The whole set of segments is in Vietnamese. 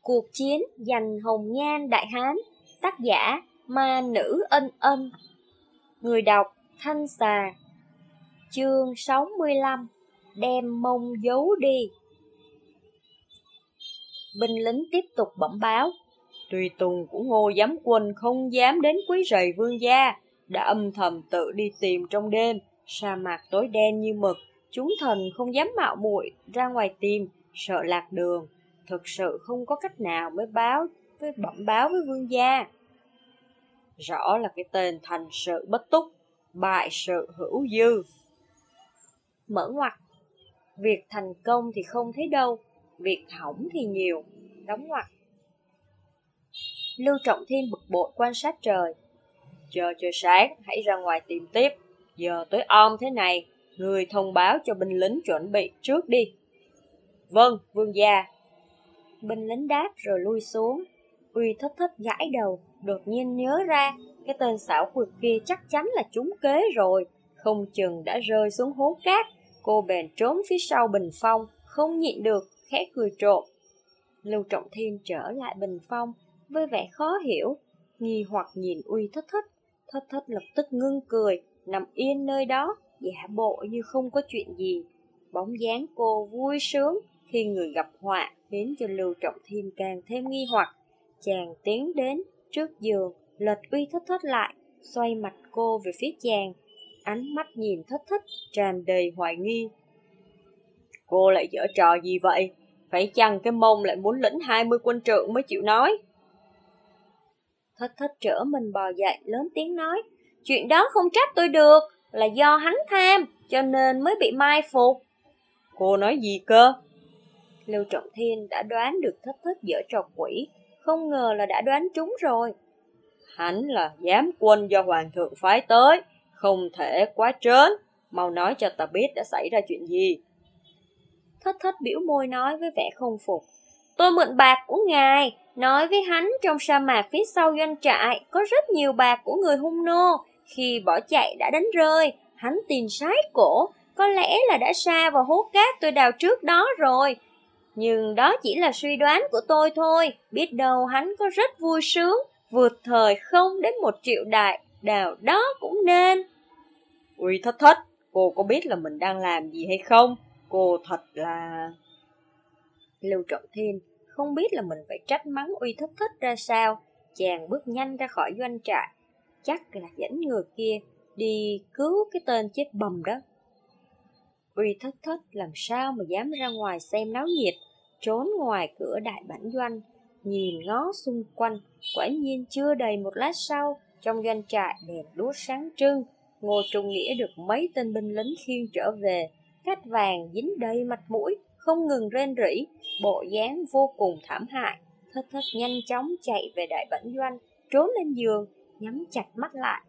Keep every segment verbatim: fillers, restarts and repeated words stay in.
Cuộc chiến giành hồng nhan Đại Hán. Tác giả Ma Nữ Ân Ân. Người đọc Thanh Xà. Chương sáu mươi lăm. Đem mông giấu đi. Binh lính tiếp tục bẩm báo. Tùy tùng của Ngô Giám Quân không dám đến quấy rầy vương gia, đã âm thầm tự đi tìm trong đêm. Sa mạc tối đen như mực, chúng thần không dám mạo muội ra ngoài tìm, sợ lạc đường. Thực sự không có cách nào mới báo với bẩm báo với vương gia. Rõ là cái tên thành sự bất túc, bại sự hữu dư. Mở ngoặt. Việc thành công thì không thấy đâu, việc hỏng thì nhiều. Đóng ngoặt. Lưu Trọng Thiên bực bội quan sát trời. Chờ trời sáng, hãy ra ngoài tìm tiếp. Giờ tối om thế này, người thông báo cho binh lính chuẩn bị trước đi. Vâng, vương gia. Binh lính đáp rồi lui xuống. Uy Thất Thất gãi đầu, đột nhiên nhớ ra cái tên xảo quyệt kia chắc chắn là trúng kế rồi, không chừng đã rơi xuống hố cát. Cô bèn trốn phía sau bình phong, không nhịn được, khẽ cười trộm. Lưu Trọng Thiên trở lại bình phong với vẻ khó hiểu, nghi hoặc nhìn Uy Thất Thất. Thất Thất lập tức ngưng cười, nằm yên nơi đó, giả bộ như không có chuyện gì. Bóng dáng cô vui sướng khi người gặp họa, khiến cho Lưu Trọng Thiên càng thêm nghi hoặc. Chàng tiến đến trước giường, lật Uy Thất Thất lại, xoay mặt cô về phía chàng, ánh mắt nhìn Thất Thất tràn đầy hoài nghi. Cô lại giở trò gì vậy? Phải chăng cái mông lại muốn lĩnh hai mươi quân trượng mới chịu nói? Thất Thất trở mình bò dậy, lớn tiếng nói. Chuyện đó không trách tôi được, là do hắn tham, cho nên mới bị mai phục. Cô nói gì cơ? Lưu Trọng Thiên đã đoán được Thất Thất giở trò quỷ, không ngờ là đã đoán trúng rồi. Hắn là giám quân do hoàng thượng phái tới, không thể quá trớn, mau nói cho ta biết đã xảy ra chuyện gì. Thất Thất biểu môi nói với vẻ không phục. Tôi mượn bạc của ngài, nói với hắn trong sa mạc phía sau doanh trại có rất nhiều bạc của người hung nô, khi bỏ chạy đã đánh rơi, hắn tìm sái cổ, có lẽ là đã sa vào hố cát tôi đào trước đó rồi. Nhưng đó chỉ là suy đoán của tôi thôi, biết đâu hắn có rất vui sướng, vượt thời không đến một triệu đại, đào đó cũng nên. Uy Thất Thất, cô có biết là mình đang làm gì hay không? Cô thật là... Lưu Trọng Thiên không biết là mình phải trách mắng Uy Thất Thất ra sao. Chàng bước nhanh ra khỏi doanh trại, chắc là dẫn người kia đi cứu cái tên chết bầm đó. Uy Thất Thất làm sao mà dám ra ngoài xem náo nhiệt, trốn ngoài cửa đại bản doanh, nhìn ngó xung quanh. Quả nhiên chưa đầy một lát sau, trong doanh trại đèn đuốc sáng trưng. Ngô Trung Nghĩa được mấy tên binh lính khiêng trở về, cát vàng dính đầy mặt mũi, không ngừng rên rỉ, bộ dáng vô cùng thảm hại. Thất Thất nhanh chóng chạy về đại bản doanh, trốn lên giường, nhắm chặt mắt lại.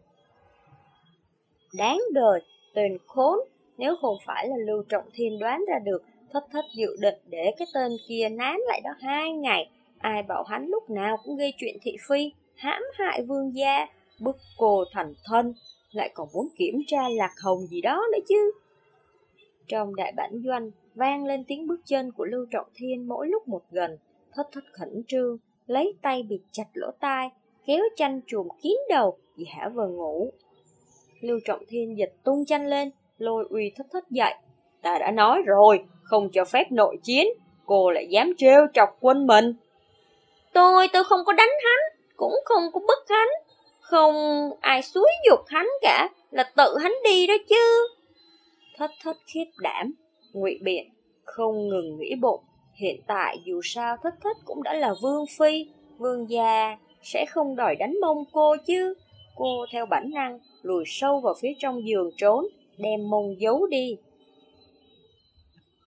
Đáng đời, tên khốn, nếu không phải là Lưu Trọng Thiên đoán ra được Thất Thất dự định để cái tên kia nán lại đó hai ngày, ai bảo hắn lúc nào cũng gây chuyện thị phi, hãm hại vương gia, bức cô thành thân, lại còn muốn kiểm tra lạc hồng gì đó nữa chứ. Trong đại bản doanh vang lên tiếng bước chân của Lưu Trọng Thiên mỗi lúc một gần. Thất Thất khẩn trương, lấy tay bịt chặt lỗ tai, kéo chăn trùm kín đầu, giả vờ ngủ. Lưu Trọng Thiên giật tung chăn lên, lôi Uy Thất Thất dậy. Ta đã nói rồi, không cho phép nội chiến, cô lại dám trêu chọc quân mình. Tôi, tôi không có đánh hắn, cũng không có bức hắn, không ai xúi giục hắn cả, là tự hắn đi đó chứ. Thất Thất khiếp đảm, ngụy biện, không ngừng nghĩ bụng. Hiện tại dù sao Thất Thất cũng đã là vương phi, vương gia sẽ không đòi đánh mông cô chứ. Cô theo bản năng lùi sâu vào phía trong giường trốn, đem mông giấu đi.